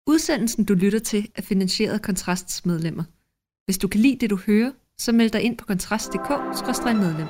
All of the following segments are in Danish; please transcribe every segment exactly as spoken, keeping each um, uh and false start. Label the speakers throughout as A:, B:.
A: Udsendelsen, du lytter til, er finansieret af Kontrasts medlemmer. Hvis du kan lide det, du hører, så meld dig ind på kontrast punktum d k skråstreg medlem.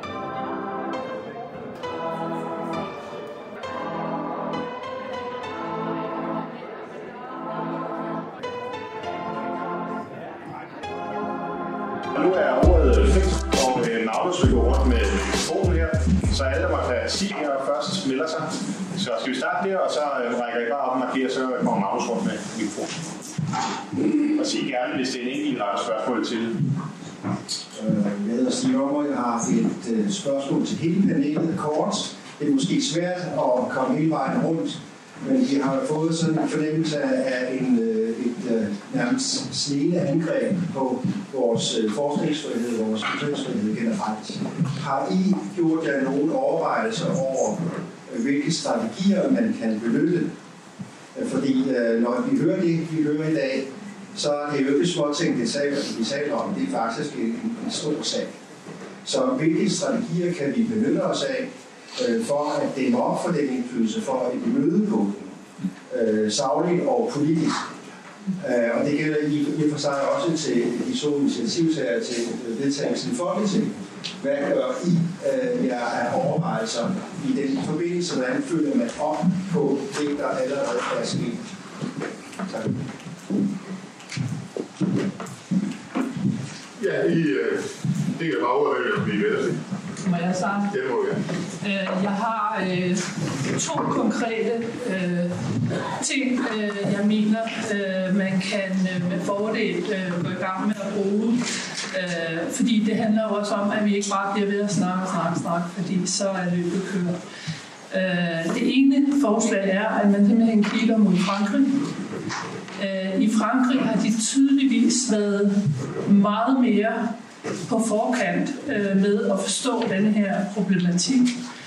B: Nu er ordet fint, og Magnus vil gå rundt med mikrofonen her, så alle, der måtte have sige her først, melder sig. Så skal vi starte der, og så rækker I bare op og markerer, så kommer Magnus rundt med mikrofonen. Og sig gerne, hvis det er en enkelt ret spørgsmål til.
C: Jeg hedder Stine Ommer, jeg har et uh, spørgsmål til hele panelet kort. Det er måske svært at komme hele vejen rundt, men vi har fået sådan en fornemmelse af en, uh, et uh, nærmest snigende angreb på vores uh, forskningsfrihed, vores kulturfrihed generelt. Har I gjort jer nogle overvejelser over, uh, hvilke strategier man kan benytte? Uh, fordi uh, når vi hører det, vi hører i dag, så er det jo ikke små ting, det taler, vi taler om. Det er faktisk en, en stor sag. Så hvilke strategier kan vi benytte os af øh, for at dæmme op for den indflydelse, for at imødegå den, øh, sagligt og politisk? Øh, og det gælder i, i for sig også til de to initiativtager til øh, vedtagelsen i Folketinget. Hvad gør I øh, jer af overvejelser i den forbindelse? Hvordan følger man op på det, der allerede er sket? Tak.
D: Ja, I, øh, det kan bare overvælge at blive ved.
E: Må jeg starte?
D: Det må jeg.
E: Øh, jeg har øh, to konkrete øh, ting, øh, jeg mener, øh, man kan øh, med fordel øh, gå i gang med at bruge. Øh, fordi det handler jo også om, at vi ikke bare bliver ved at snakke og snakke, snakke, fordi så er løbet kørt. Øh, det ene forslag er, at man simpelthen kigger mod Frankrig. I Frankrig har de tydeligvis været meget mere på forkant med at forstå denne her problematik.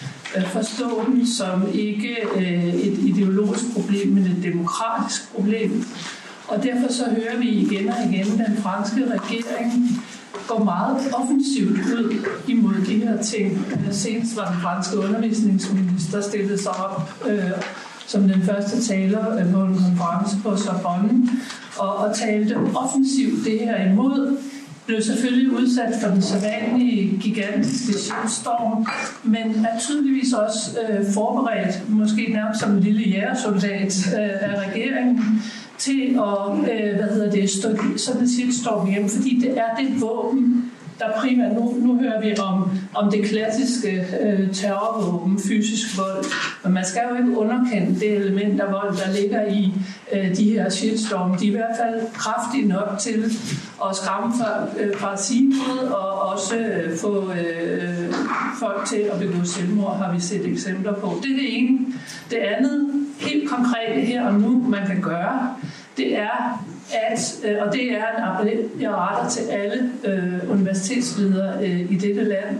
E: Forstå den som ikke et ideologisk problem, men et demokratisk problem. Og derfor så hører vi igen og igen den franske regering går meget offensivt ud imod de her ting. Senest var den franske undervisningsminister stillet sig op som den første taler på en konference på Sorbonne, og, og talte offensivt det her imod. Blev selvfølgelig udsat for den sædvanlige gigantiske shitstorm, men er tydeligvis også øh, forberedt, måske nærmest som en lille jægersoldat øh, af regeringen, til at øh, hvad hedder det, stå sådan en shitstorm hjem, fordi det er det våben, der primært, nu, nu hører vi om, om det klassiske øh, terrorvåben, fysisk vold, men man skal jo ikke underkende det element af vold, der ligger i øh, de her shitstorm. De er i hvert fald kraftige nok til at skræmme fra, øh, fra siget og også øh, få øh, folk til at begå selvmord, har vi set eksempler på. Det er det ene. Det andet, helt konkret her og nu, man kan gøre, det er, at, og det er en appel, jeg retter til alle øh, universitetsledere øh, i dette land,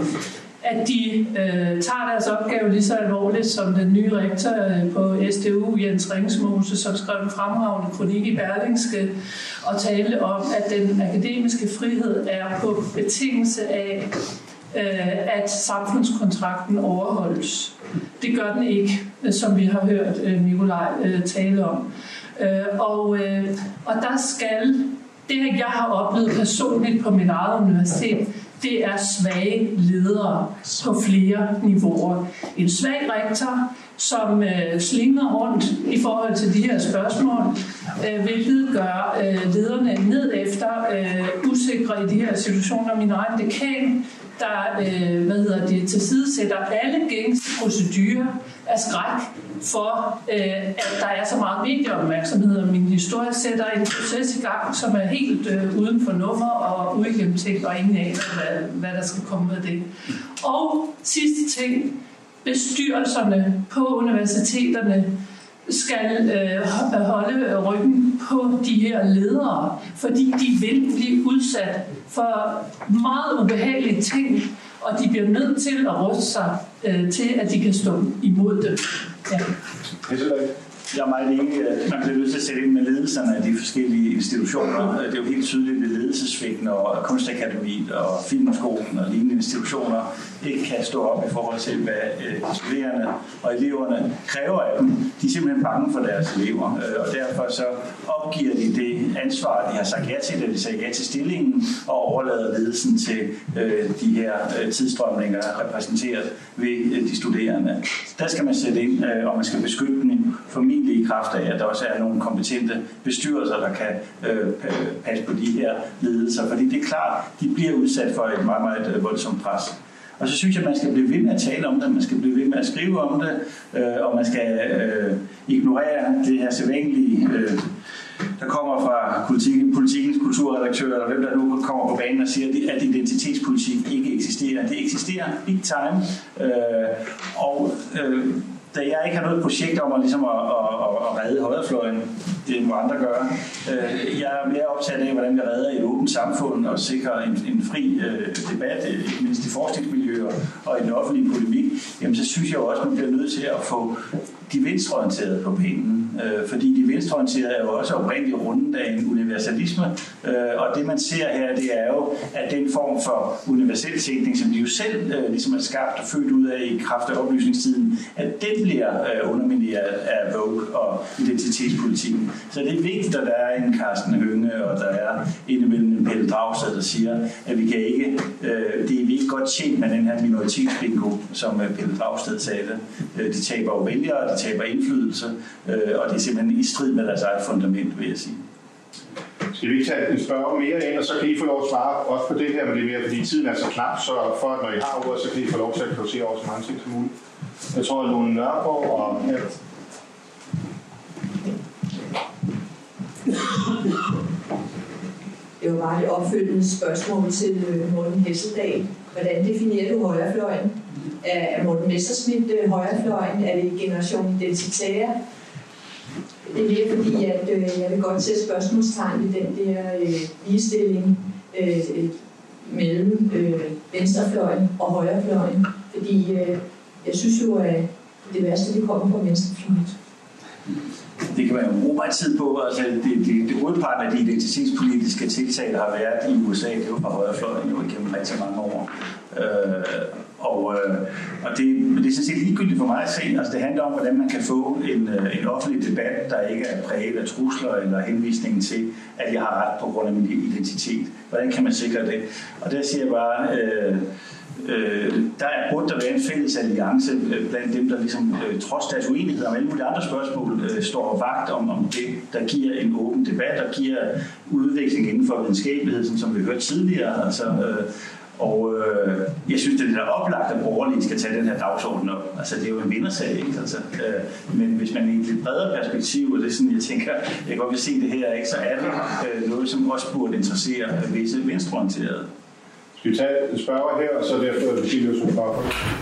E: at de øh, tager deres opgave lige så alvorligt som den nye rektor øh, på S D U, Jens Ringsmose, som skrev en fremragende kronik i Berlingske og talte om, at den akademiske frihed er på betingelse af, øh, at samfundskontrakten overholdes. Det gør den ikke, som vi har hørt øh, Nikolaj øh, tale om. Øh, og, øh, og der skal, det jeg har oplevet personligt på mit eget universitet, det er svage ledere på flere niveauer. En svag rektor, som øh, slinger rundt i forhold til de her spørgsmål, øh, hvilket gør øh, lederne ned efter øh, usikre i de her situationer. Min egen dekan, der øh, hvad hedder det, tilsidesætter alle gængse procedurer af skræk for, øh, at der er så meget medieopmærksomhed. Og min historie sætter en proces i gang, som er helt øh, uden for nummer og uigennemtænkt, og ingen aner, hvad, hvad der skal komme med det. Og sidste ting, bestyrelserne på universiteterne skal øh, holde ryggen på de her ledere, fordi de vil blive udsat for meget ubehagelige ting, og de bliver nødt til at ruste sig øh, til, at de kan stå imod det. Ja.
F: Jeg er meget enig, at man bliver nødt til at sætte ind med ledelserne af de forskellige institutioner. Det er jo helt tydeligt, at ledelsesvægten og Kunstakademiet og Filmskolen og lignende institutioner ikke kan stå op i forhold til, hvad de studerende og eleverne kræver af dem. De er simpelthen bange for deres elever, og derfor så opgiver de det ansvar, de har sagt ja til, da de sagde ja til stillingen, og overlader ledelsen til de her tidsstrømninger repræsenteret ved de studerende. Der skal man sætte ind, og man skal beskytte dem formentlig i kraft af, at der også er nogle kompetente bestyrelser, der kan øh, passe på de her ledelser. Fordi det er klart, de bliver udsat for et meget, meget voldsomt pres. Og så synes jeg, at man skal blive ved med at tale om det, man skal blive ved med at skrive om det, øh, og man skal øh, ignorere det her sædvanlige, øh, der kommer fra politik, politikens kulturredaktør, eller hvem der nu kommer på banen og siger, at identitetspolitik ikke eksisterer. Det eksisterer big time, øh, og øh, da jeg ikke har noget projekt om at, ligesom at, at, at redde højrefløjen, det må andre gøre. Jeg er mere optaget af, hvordan vi redder et åbent samfund og sikrer en, en fri øh, debat, ikke mindst i forskningsmiljøer og i den offentlige polemik. Jamen, så synes jeg også, at man bliver nødt til at få de venstreorienterede på pinden. Øh, fordi de venstreorienterede er jo også oprindeligt rundet af en universalisme. Øh, og det, man ser her, det er jo, at den form for universel tænkning, som de jo selv øh, ligesom er skabt og født ud af i kraft af oplysningstiden, at den bliver øh, undermineret af Vogue og identitetspolitikken. Så det er vigtigt, at der er en Karsten Hønge, og der er indimellem en Pelle Dragsted, der siger, at vi kan ikke, øh, det er vi ikke godt tjent med den her minoritetsbingo, som øh, Pelle Dragsted sagde det. Øh, de taber jo vælgere, de taber indflydelse, øh, og det er simpelthen i strid med deres eget fundament, vil jeg sige.
B: Skal vi ikke tage en spørg mere ind, og så kan I få lov at svare også på det her, men det er mere, fordi tiden er så knap, så for at når I har ordet, så kan I få lov til at producere over så mange ting som muligt. Jeg tror, at Lone Nørgaard og... Ja.
G: Det var bare et opfølgende spørgsmål til Morten Hesseldahl. Hvordan definerer du højrefløjen? Er Morten Messerschmidt højrefløjen? Er det generation identitære? Det er mere fordi, at øh, jeg vil godt sætte spørgsmålstegn ved den der øh, ligestilling øh, mellem øh, venstrefløjen og højrefløjen. Fordi øh, jeg synes jo, at det værste, det kommer fra venstrefløjen.
F: Det kan man jo bruge meget tid på. Altså, det, det, det hovedparten af de identitetspolitiske tiltag, der har været i U S A, det er jo fra højrefløjen jo igennem rigtig mange år. Øh, og, øh, og det, det er sådan set ligegyldigt for mig at se. Altså, det handler om, hvordan man kan få en, en offentlig debat, der ikke er præget af trusler eller henvisningen til, at jeg har ret på grund af min identitet. Hvordan kan man sikre det? Og der siger jeg bare... Øh, Øh, der er burde der være en fælles alliance øh, blandt dem, der ligesom, øh, trods deres uenigheder om alle mulige andre spørgsmål, øh, står vagt om, om det, der giver en åben debat og giver udvikling inden for videnskabelighed, som, som vi hørte tidligere. Altså, øh, og øh, jeg synes, det er der oplagt, at borgerlige skal tage den her dagsorden op. Altså, det er jo en vindersag, ikke? Altså, øh, men hvis man i et lidt bredere perspektiv, og det er sådan, jeg tænker, jeg godt vil se det her, ikke, så er det øh, noget, som også burde interessere visse venstreorienterede.
B: Skal vi tage en spørger her, og så derefter Lucilius og Kåre?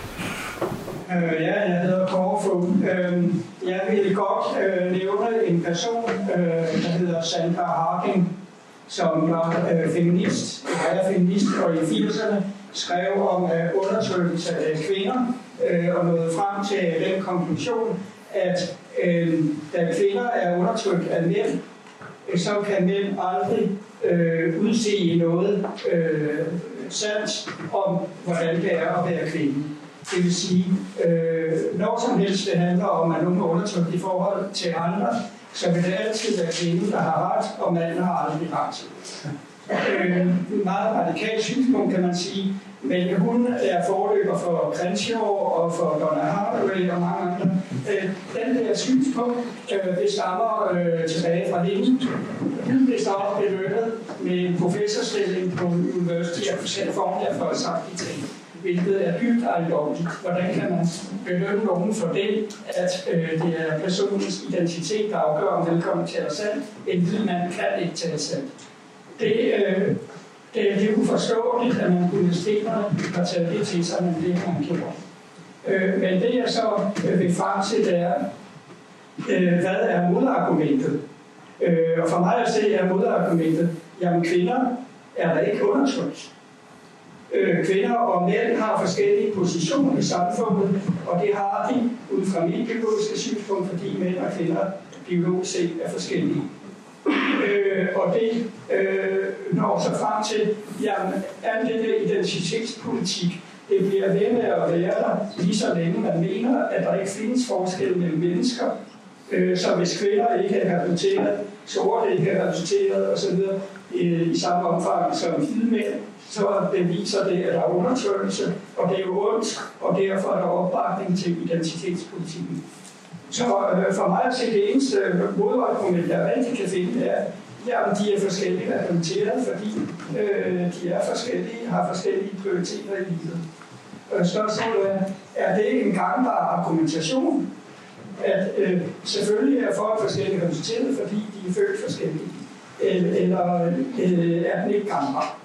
H: Øh, ja, jeg hedder Kåre. Øh, jeg vil godt øh, nævne en person, øh, der hedder Sandra Harding, som var øh, feminist, er feminist, og i firserne skrev om øh, undertrykkelse af kvinder, øh, og nåede frem til den konklusion, at øh, da kvinder er undertrykt af mænd, så kan mænd aldrig øh, udsige noget øh, sandt om, hvordan det er at være kvinde. Det vil sige, øh, når som helst det handler om, at nogen er undertrykt i forhold til andre, så vil det altid være kvinden, der har ret, og manden har aldrig ret. Øh, meget radikalt synspunkt, kan man sige, men hun er forløber for Crenshaw og for Donna Haraway og mange andre. Øh, den der synspunkt, øh, det stammer øh, tilbage fra hende. Hun blev så belønnet med en professorstilling på University of California for at sagt de ting, hvilket er dybt ejendommeligt. Hvordan kan man belønne nogen for det, at øh, det er personens identitet, der afgør, om velkommen til at sandt. En hvid mand kan ikke tale sandt. Det, øh, det, det er uforståeligt, at man på universiteterne har taget det til sig, men det har man gjort. Øh, men det jeg så øh, vil frem til, det er, øh, hvad er modargumentet? Øh, og for mig at se er modargumentet, jamen kvinder er der ikke undertrykt. Øh, kvinder og mænd har forskellige positioner i samfundet, og det har de ud fra mit biologiske synspunkt, fordi mænd og kvinder biologisk set er forskellige. Øh, og det øh, når så frem til, jamen, alt det der identitetspolitik, det bliver ved med at være der, lige så længe man mener, at der ikke findes forskel mellem mennesker. Øh, så hvis kvinder ikke er repræsenteret, sorte ikke er repræsenteret osv. Øh, i samme omfang som hvide mænd, så beviser det, at der er undertrykkelse, og det er jo ondt, og derfor er der opbakning til identitetspolitikken. Så øh, for mig at se, det eneste modargument, jeg rigtig kan finde, er, at de er forskellige repræsenteret, fordi øh, de er forskellige, har forskellige prioriteter i livet. Øh, Spørgsmålet er, er det en gangbar argumentation, at øh, selvfølgelig er folk forskellige repræsenteret, fordi de er født forskellige, eller, eller øh, er den ikke gangbar?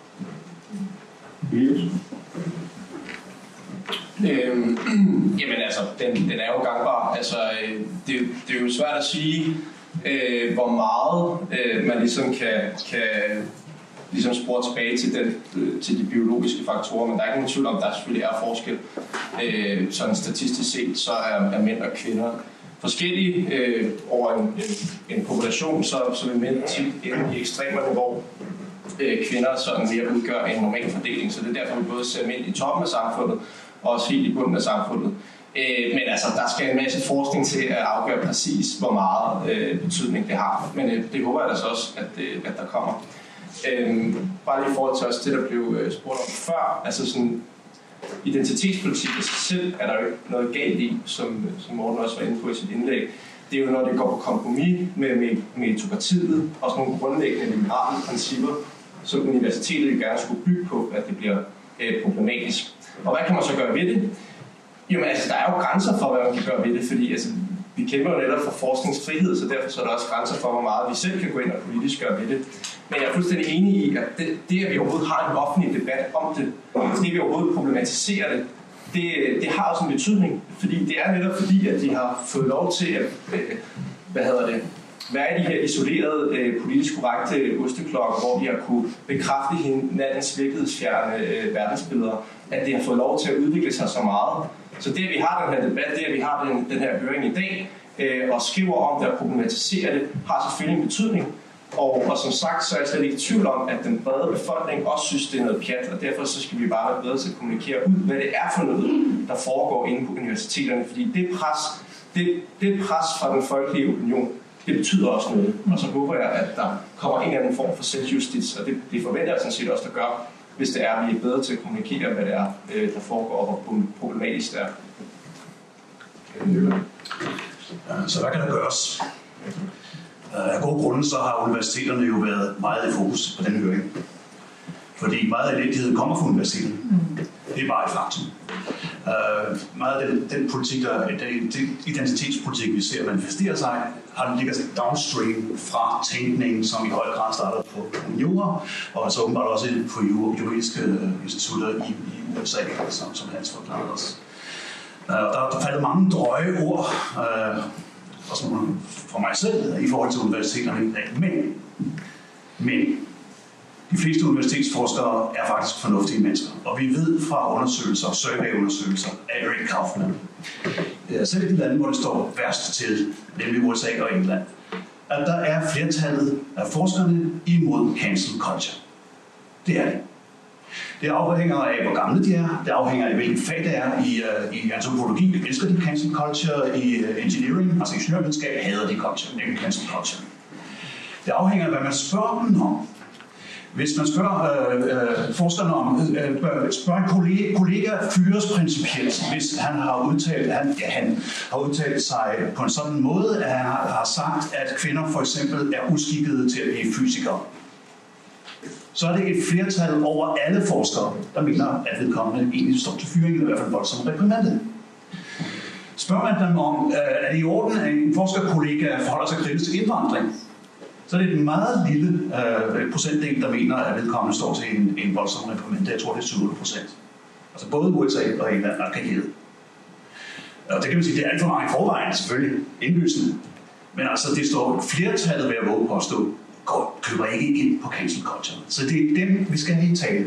I: Øhm, jamen altså, den, den er jo gangbar. Altså, øh, det, det er jo svært at sige, øh, hvor meget øh, man ligesom kan, kan ligesom spore tilbage til, den, øh, til de biologiske faktorer, men der er ikke nogen tvivl om, at der selvfølgelig er forskel. Øh, sådan statistisk set, så er, er mænd og kvinder forskellige øh, over en, en, en population, så, så vil mænd tit inde i ekstremerne, hvor øh, kvinder sådan mere udgør en normal fordeling. Så det er derfor, vi både ser mænd i toppen af samfundet, og også helt i bunden af samfundet. Øh, men altså, der skal en masse forskning til at afgøre præcis, hvor meget øh, betydning det har. Men øh, det håber jeg altså også, at, øh, at der kommer. Øh, bare lige i forhold til også det, der blev øh, spurgt om før, altså sådan identitetspolitik i sig selv er der jo ikke noget galt i, som, som Morten også var inde på i sit indlæg. Det er jo, når det går på kompromis med, med meritokratiet og sådan nogle grundlæggende liberale principper, som universitetet jo gerne skulle bygge på, at det bliver øh, problematisk. Og hvad kan man så gøre ved det? Jamen altså, der er jo grænser for, hvad man kan gøre ved det, fordi altså, vi kæmper jo netop for forskningsfrihed, så derfor så er der også grænser for, hvor meget vi selv kan gå ind og politisk gøre ved det. Men jeg er fuldstændig enig i, at det, det at vi overhovedet har en offentlig debat om det, det at vi overhovedet problematiserer det, det, det har også en betydning, fordi det er netop fordi, at de har fået lov til at, øh, hvad hedder det, være i de her isolerede, øh, politisk korrekte osteklokker, hvor de har kunne bekræfte hinandens virkelighedsfjerne øh, verdensbilleder, at de har fået lov til at udvikle sig så meget. Så det, at vi har den her debat, det, at vi har den, den her høring i dag, øh, og skriver om det og problematiserer det, har selvfølgelig en betydning. Og, og som sagt, så er jeg slet ikke i tvivl om, at den brede befolkning også synes, det er noget pjat, og derfor så skal vi bare være bedre til at kommunikere ud, hvad det er for noget, der foregår inde på universiteterne. Fordi det pres, det, det pres fra den folkelige opinion, det betyder også noget. Og så håber jeg, at der kommer en eller anden form for selvjustits, og det, det forventer jeg sådan set også, der gør, hvis det er, at vi er bedre til at kommunikere, hvad det er, der foregår, og hvor problematisk det er.
J: Så hvad kan der gøres? Af gode grunde så har universiteterne jo været meget i fokus på denne høring. Fordi meget af elendigheden kommer fra universiteterne. Det er bare et faktum. Uh, meget af den, den politik, der, den identitetspolitik, vi ser manifestere sig, har ligger sig downstream fra tænkningen, som i høj grad starter på jura, og så åbenbart også på juridiske institutter i, i U S A, som, som Hans forklarede os. Uh, der er faldet mange drøje ord, uh, også fra mig selv, i forhold til universiteterne. Men, men de fleste universitetsforskere er faktisk fornuftige mennesker. Og vi ved fra undersøgelser, surveyundersøgelser af Eric Kaufman, selv i de lande, hvor det står værst til, nemlig U S A og England, at der er flertallet af forskerne imod cancel culture. Det er det. Det afhænger af, hvor gamle de er. Det afhænger af, hvilken fag det er. I, uh, i antropologi det elsker de cancel culture. I uh, engineering, altså ingeniørvidenskab, hader de culture, ikke cancel culture. Det afhænger af, hvad man spørger dem om. Hvis man spørger øh, øh, forskerne om, øh, spørger en kollega, kollega fyres principielt, hvis han har udtalt, han, ja, han har udtalt sig på en sådan måde, at han har, har sagt, at kvinder for eksempel er uskikkede til at blive fysikere. Så er det et flertal over alle forskere, der mener, at vedkommende egentlig står til fyring, eller i hvert fald voldsomt reprimande. Spørger man dem om, er det i orden, at en forskerkollega forholder sig kritisk til indvandring, så er det en meget lille øh, procentdel, der mener, at vedkommende står til en, en voldsom reprimande. Jeg tror, det er syv procent. Altså både U S A og England er kageret. Og det kan man sige, det er alt for mange i forvejen, selvfølgelig, indlysende. Men altså, det står flertallet ved at våge på at stå, køber ikke ind på cancel culture. Så det er dem, vi skal have i tale.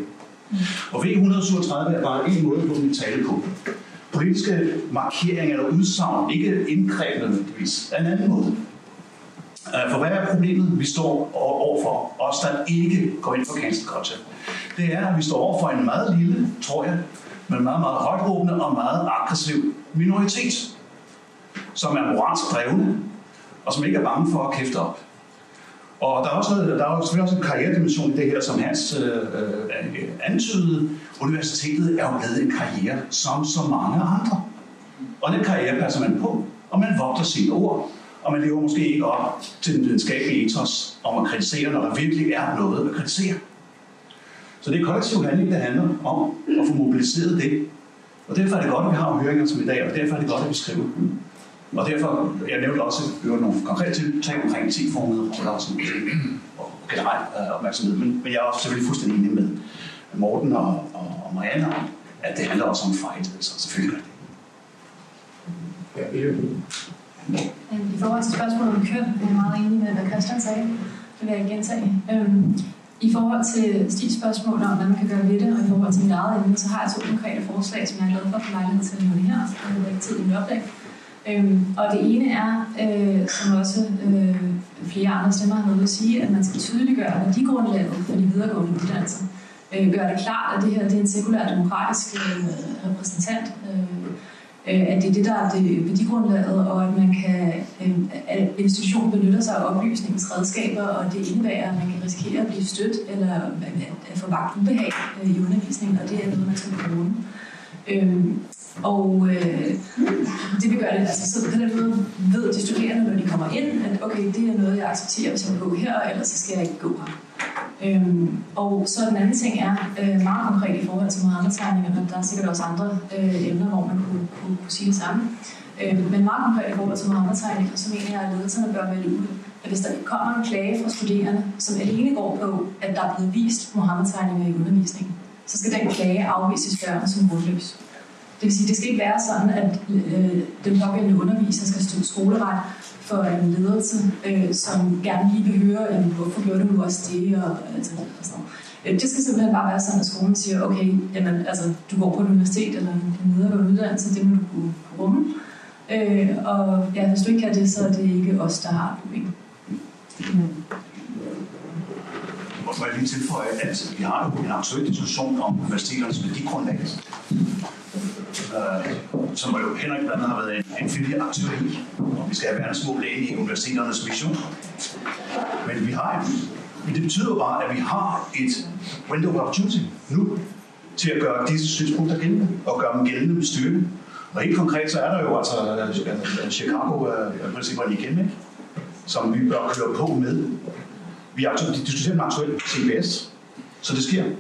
J: Og V et hundrede og syvogtredive er bare en måde på at tale på. Politiske markeringer eller udsagn, ikke indgreb nødvendigvis, er en anden måde. For hvad er problemet, vi står overfor, os der ikke går ind for cancel culture? Det er, at vi står overfor en meget lille, tror jeg, men meget, meget højtråbende og meget aggressiv minoritet, som er moralsk drevne, og som ikke er bange for at kæfte op. Og der er også, noget, der er selvfølgelig også en karrieredimension i det her, som Hans øh, øh, antydede. Universitetet er jo blevet en karriere som så mange andre. Og den karriere passer man på, og man vogter sine ord, og man lever måske ikke op til den videnskabelige ethos om at kritisere, når der virkelig er noget at kritisere. Så det er kollektiv handling, det handler om at få mobiliseret det. Og derfor er det godt, at vi har høringer som i dag, og derfor er det godt, at vi skriver. Og derfor, jeg nævnte også nogle konkrete tiltag omkring ti-formede roller og generelt opmærksomhed. Men, men jeg er også selvfølgelig fuldstændig enig med Morten og, og, og Marianne om, at det handler også om fight, så selvfølgelig er det.
K: Ja, I forhold til spørgsmålet om køn, er jeg meget enig med, hvad Christian sagde. Det vil jeg gentage. Øhm, I forhold til Stigs spørgsmål om, hvad man kan gøre ved det, og i forhold til mit eget emne, så har jeg to konkrete forslag, som jeg er glad for at få lejlighed til at nævne her, så det er ikke tid i min opdag. Øhm, og det ene er, øh, som også øh, flere andre stemmer har noget at sige, at man skal tydeliggøre værdigrundlaget for de videregående uddannelser. Øh, gøre det klart, at det her det er en sekulær demokratisk øh, repræsentant, øh, at det er det, der er det værdigrundlaget, og at man kan, at institutionen benytter sig af oplysningens redskaber, og det indebærer, at man kan risikere at blive stødt eller at få vagt ubehag i undervisningen, og det er noget, man skal bruge. Øhm, og øh, det vil gøre det, altså så på den måde ved de studerende, når de kommer ind, at okay, det er noget, jeg accepterer, hvis jeg vil gå her, ellers så skal jeg ikke gå her. Øhm, og så den anden ting er øh, meget konkret i forhold til Muhammed-tegninger, men der er sikkert også andre øh, emner, hvor man kunne, kunne, kunne sige det samme. Øh, men meget konkret i forhold til Muhammed-tegninger, så mener jeg, at ledelserne bør melde ud, at hvis der kommer en klage fra studerende, som alene går på, at der er blevet vist Muhammed-tegninger i undervisningen, så skal den klage afvises gørende som grundløs. Det vil sige, det skal ikke være sådan, at øh, den pågældende underviser skal stå skoleret for en ledelse, øh, som gerne lige vil høre, jamen, hvorfor gjorde du nu også det, og, altså, og sådan noget. Det skal simpelthen bare være sådan, at skolen siger, okay, jamen, altså, du går på et universitet eller en videregående uddannelse, det må du kunne rumme. Øh, og ja, hvis du ikke kan det, så er det ikke os, der har et problem. Mm.
J: Må jeg lige tilføje, at vi har jo en aktuel diskussion om universiteternes værdigrundlag, Uh, som jo Henrik blandt andet har været en, en fyldig aktør i, og vi skal have verdensmål ind i universiteternes mission. Men vi har men det betyder bare, at vi har et window of opportunity nu til at gøre disse synspunkter gældende, og gøre dem gældende med styrke. Og helt konkret, så er der jo altså Chicago-principperne igen, ikke? Som vi bør køre på med. Vi diskuterer den aktuelt C B S, så det sker.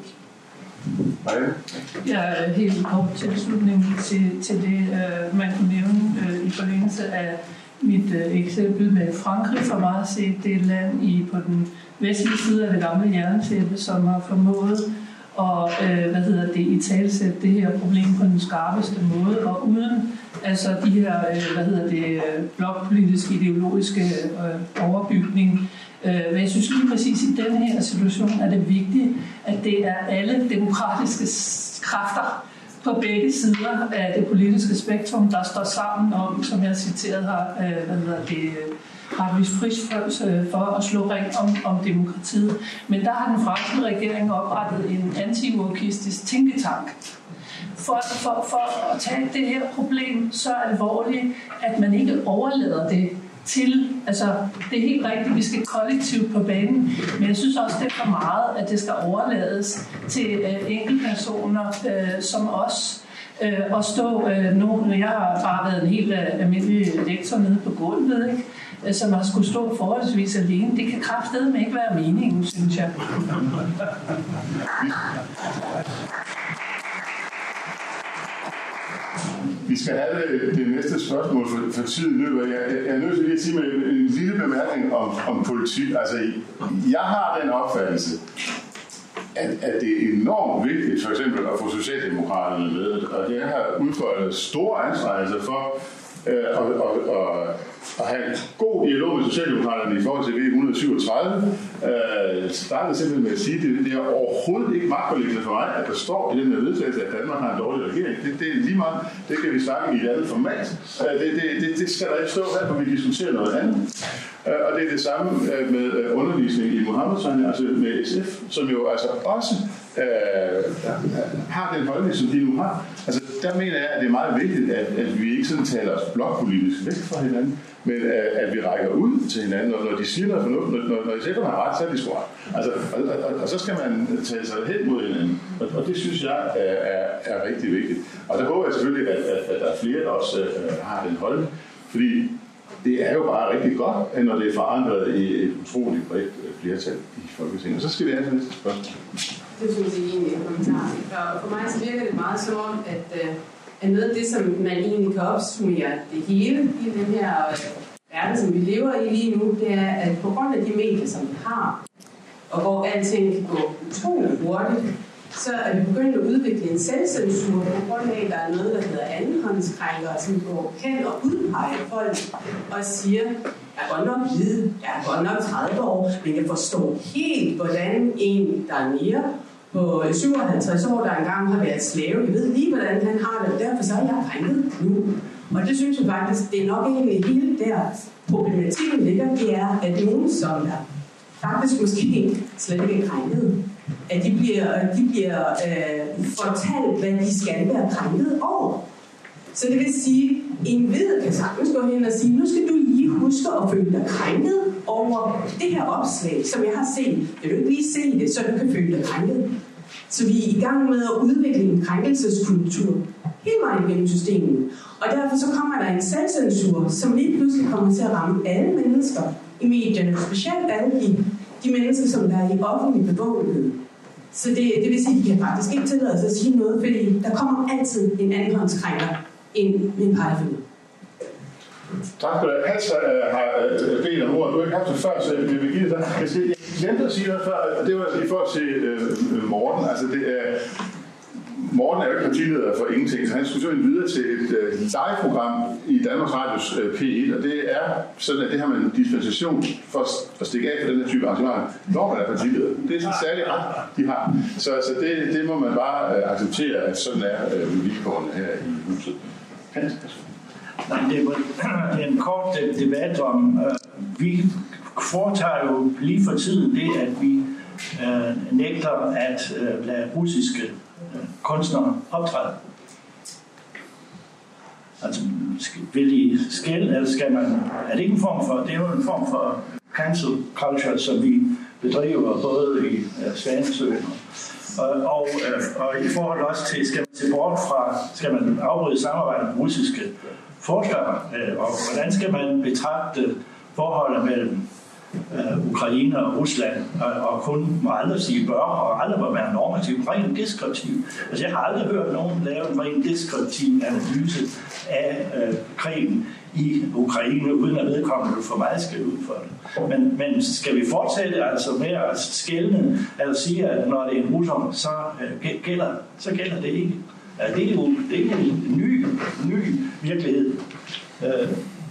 E: Jeg er helt kort tilslutning til, til det, uh, man kunne nævne uh, i forlængelse af mit uh, eksempel med Frankrig. For mig at se, det er et land i, på den vestlige side af det gamle jerntæppe, som har formået at uh, hvad hedder det, italesætte det her problem på den skarpeste måde, og uden altså de her uh, hvad hedder det, blokpolitiske ideologiske uh, overbygning. Men jeg synes lige præcis i denne her situation er det vigtigt, at det er alle demokratiske kræfter på begge sider af det politiske spektrum, der står sammen om, som jeg citeret har, hvad hedder det, har vist frisk for at slå ring om, om demokratiet. Men der har den franske regering oprettet en anti-wokistisk tænketank. For, for, for at tage det her problem så alvorligt, at man ikke overlader det til, altså det er helt rigtigt, vi skal kollektivt på banen, men jeg synes også, det er for meget, at det skal overlades til øh, enkeltpersoner øh, som os, øh, og stå, øh, nogen, jeg har bare været en helt øh, almindelig lektor nede på gulvet, ikke? Øh, som har skulle stå forholdsvis alene. Det kan kraftedeme ikke være meningen, synes jeg.
D: Vi skal have det, det næste spørgsmål for, for tiden løber. Jeg, jeg er nødt til lige at sige med en, en lille bemærkning om, om politik. Altså, jeg har den opfattelse, at, at det er enormt vigtigt for eksempel at få Socialdemokraterne med, og jeg har udfoldet store anstrengelser for øh, at, at, at, at have en god dialog med Socialdemokraterne i forhold til V et hundrede syvogtredive, øh, startede simpelthen med at sige, at det, det er overhovedet ikke magtpåliggende for mig, at der står i den her vedtagelse, at Danmark har en dårlig regering. Det, det er lige meget. Det kan vi snakke i et andet format. Øh, det, det, det, det skal der ikke stå her, for vi diskuterer noget andet. Øh, og det er det samme øh, med øh, undervisning i Muhammedtegn, altså med S F, som jo altså også øh, har den holdning, som de nu har. Altså, der mener jeg, at det er meget vigtigt, at, at vi ikke sådan taler os blokpolitisk væk fra hinanden, men at, at vi rækker ud til hinanden, og når de siger noget fornuft, når, når, når de siger, at man har ret, så er de sgu ret. Altså, og, og, og så skal man tage sig hen mod hinanden, og, og det synes jeg er, er, er rigtig vigtigt. Og der håber jeg selvfølgelig, at, at, at der er flere, der også uh, har den holdning, fordi det er jo bare rigtig godt, når det er forandret i et utroligt bredt flertal i Folketinget. Og så skal vi have til næste spørgsmål.
L: Det synes jeg egentlig en kommentar. Og for mig så virker det meget som om, at, at noget af det, som man egentlig kan opsummere det hele i den her verden, som vi lever i lige nu, det er, at på grund af de medier, som vi har, og hvor alting kan gå utroligt hurtigt, så er vi begyndt at udvikle en selvcensur på grund af, at der er noget, der hedder andenhåndskrænkere, som går hen og udpeger folk og siger, jeg er godt nok hvid, jeg er godt nok tredive år, men jeg forstår helt, hvordan en, der er mere på syvoghalvtreds år, der engang har været slave, jeg ved lige, hvordan han har det, og derfor så er jeg krænket nu. Og det synes jeg faktisk, det er nok egentlig hele der problematikken ligger, det er, at nogen, som er faktisk måske slet ikke er krænket, at de bliver, de bliver øh, fortalt, hvad de skal være krænket over. Så det vil sige, en ved kan sagtens gå hen og sige, nu skal du lige huske at føle dig krænket over det her opslag, som jeg har set. Vil du ikke lige se det, så du kan føle dig krænket? Så vi er i gang med at udvikle en krænkelseskultur hele vejen gennem systemet. Og derfor så kommer der en selvcensur, som lige pludselig kommer til at ramme alle mennesker i medierne, specielt alle de, de mennesker, som der er i offentlig bevågenhed. Så det, det vil sige, at de kan faktisk ikke tillade sig at sige noget, fordi der kommer altid en andenhåndskrænker ind med en pegefinger.
D: Tak for det. Hans uh, har uh, bedt om ordet. Du har ikke haft det før, så vi vil give det dig. Jeg, skal, jeg glemte at sige noget før, og det var i forhold til uh, Morten. Altså, det er... Morten er jo ikke partileder for ingenting, så han skulle søge videre til et uh, live-program i Danmarks Radios uh, P et, og det er sådan, at det har man en dispensation for at stikke af for den her type arrangement, når man er partileder. Det er sådan en særlig ret, de har. Så altså, det, det må man bare uh, acceptere, at sådan er uh, vilkårene her i huset. Hans,
J: Nej, det er en kort debat om, uh, vi foretager jo lige for tiden det, at vi uh, nægter at uh, lade russiske kunstnere optræde. Altså, vil de skælde, eller skal man... Er det ikke en form for... Det er jo en form for cancel culture, som vi bedriver både i uh, Svanesøen og, og, uh, og i forhold også til... Skal man se bort fra... Skal man afbryde samarbejdet med russiske forskere? Uh, og hvordan skal man betragte forholdet mellem Uh, Ukraine og Rusland, og, og kun må aldrig sige bør, og aldrig må være normativ, rent deskriptiv. Altså, jeg har aldrig hørt nogen lave en rent deskriptiv analyse af uh, krigen i Ukraine, uden at vedkommende for meget skal ud for det. Men, men skal vi fortsætte altså med at skelne, altså sige, at når det er en russer, så, uh, gælder, så gælder det ikke. Uh, det er jo det er en ny, ny virkelighed. Uh,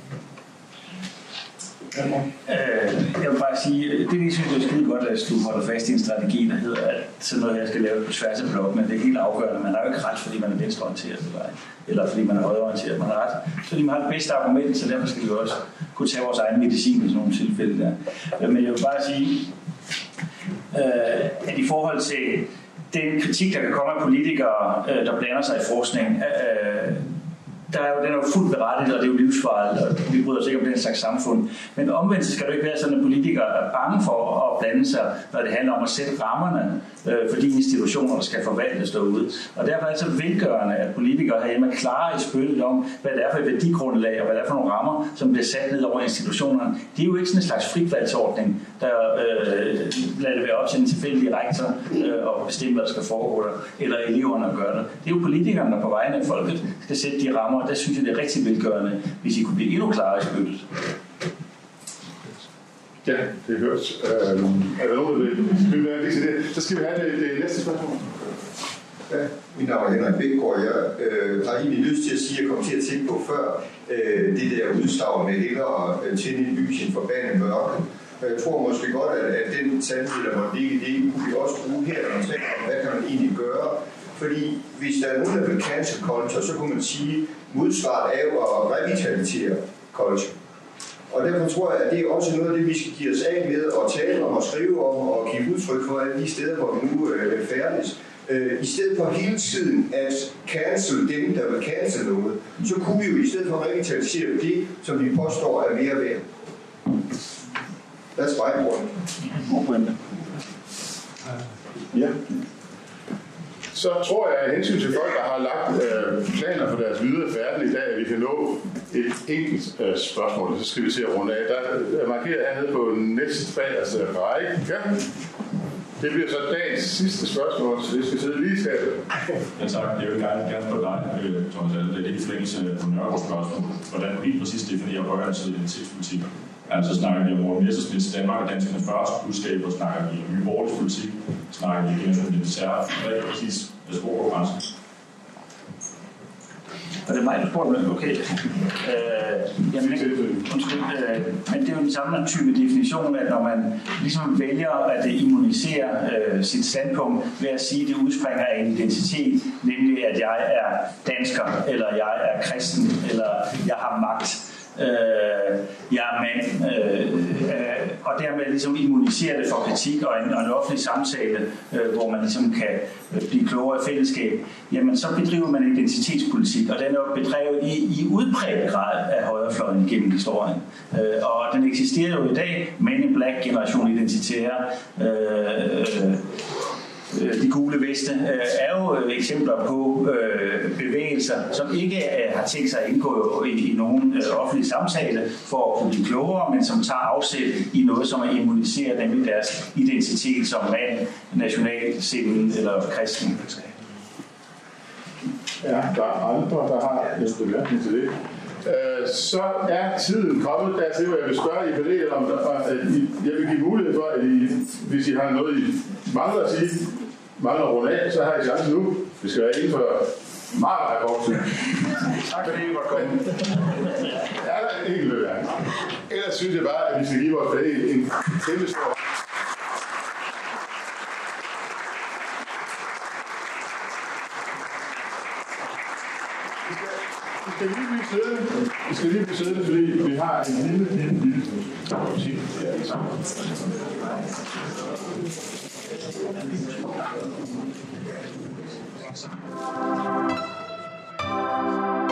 F: Øh, jeg vil bare sige, det vi synes, det er skide godt, at du holder fast i en strategi, der hedder, at sådan noget her skal laves på tværs af blok, men det er helt afgørende. Man har jo ikke ret, fordi man er venstreorienteret, eller, eller fordi man er højreorienteret. Man har ret, fordi man har det bedste argument, så derfor skal vi også kunne tage vores egen medicin i sådan nogle tilfælde der. Men jeg vil bare sige, øh, at i forhold til den kritik, der kan komme af politikere, øh, der blander sig i forskning, øh, Der er jo, den er jo fuldt berettiget, og det er jo livsfarligt, og vi bryder os ikke om den slags samfund. Men omvendt så skal det ikke være sådan, at politikere er bange for at blande sig, når det handler om at sætte rammerne øh, for de institutioner, der skal forvaltes derude. Og derfor er det så velgørende, at politikere herhjemme er klare i spyttet om, hvad det er for et værdigrundlag, og hvad det er for nogle rammer, som bliver sat ned over institutionerne. Det er jo ikke sådan en slags fritvalgsordning, der øh, lader det være op til en tilfældig rektor øh, og bestemme, hvad der skal foregå der, eller eleverne at gøre det. Det er jo politikerne, der på vegne af folket skal sætte de rammer, og der synes jeg, det er rigtig velgørende, hvis I kunne blive endnu klarere i spyttet.
D: Ja, det høres. Øhm, er der nogen, der vil være det? Så skal vi have det, det næste spørgsmål. Ja,
M: Mit navn er Henrik Bækgaard. Jeg øh, har egentlig lyst til at sige, at jeg kom til at tænke på før øh, det der udslag med hellere øh, tænde en lys end forbande mørke. Jeg tror måske godt, at, at den sandhed, der måtte ligge i det, kunne vi også bruge her, når man taler om, hvad kan man egentlig gøre. Fordi hvis der er nogen, der vil cancel culture, så kunne man sige, at modsvaret er jo at revitalisere culture. Og derfor tror jeg, at det er også noget af det, vi skal give os af med at tale om og skrive om og give udtryk for alle de steder, hvor vi nu øh, færdes. Øh, I stedet for hele tiden at cancel dem, der vil cancel noget, så kunne vi jo i stedet for at revitalisere det, som vi påstår er mere værd. That's my point.
D: Ja. Så tror jeg, at hensyn til folk, der har lagt øh, planer for deres videre færden i dag, at vi kan nå et enkelt øh, spørgsmål, så skal vi se at runde af. Der er markeret hernede på næste bagerste række. Ja. Det bliver så dagens sidste spørgsmål, så det skal sidde lige i skabet.
N: Ja tak, jeg vil gerne, gerne på dig, Thomas Alle. Det er lidt i forlængelse på Nørgaards spørgsmål. Hvordan du helt præcis definerer højreorienteret identitetspolitik? Altså snakker vi om Morten Messerschmidts Danmark og danskernes første budskaber, snakker vi om Nye Borgerliges politik, snakker vi om identitær, hvad er præcis sprogkonkurrence?
F: Og det er mig, der spurgte mig. Okay. Øh, jamen, undskyld, øh, men det er jo den samme type definition, at når man ligesom vælger at immunisere øh, sit standpunkt ved at sige, at det udspringer af en identitet, nemlig at jeg er dansker, eller jeg er kristen, eller jeg har magt. Øh, jeg er mand, øh, øh, og dermed ligesom immunisere det for kritik og en, og en offentlig samtale, øh, hvor man ligesom kan øh, blive klogere i fællesskab, jamen så bedriver man identitetspolitik, og den er jo bedrevet i, i udpræget grad af højrefløjen gennem historien. Øh, og den eksisterer jo i dag, Men in Black, Generation Identitære, øh, de gule veste, er jo eksempler på bevægelser, som ikke har tænkt sig at indgå i nogen offentlig samtale for at kunne blive klogere, men som tager afsæt i noget, som er immuniseret, nemlig deres identitet som mand, nationalsinden eller kristen.
D: Ja, der er andre, der har en bemærkning til det. Så er tiden kommet dertil, hvor jeg vil spørge I panelet om, at jeg vil give mulighed for, at I, hvis I har noget, I mangler at sige, mangler at runde af, så har I chancen nu. Vi skal være inden for meget, meget kort tid. Tak for det, I var kommet. Ja, der er ikke løb. Ellers synes jeg bare, at vi skal give vores panel en kæmpe stor. Vi skal lige blive siddende, vi skal lige blive siddende, fordi vi har en lille, lille, lille musik. Ja, sammen. Thank you.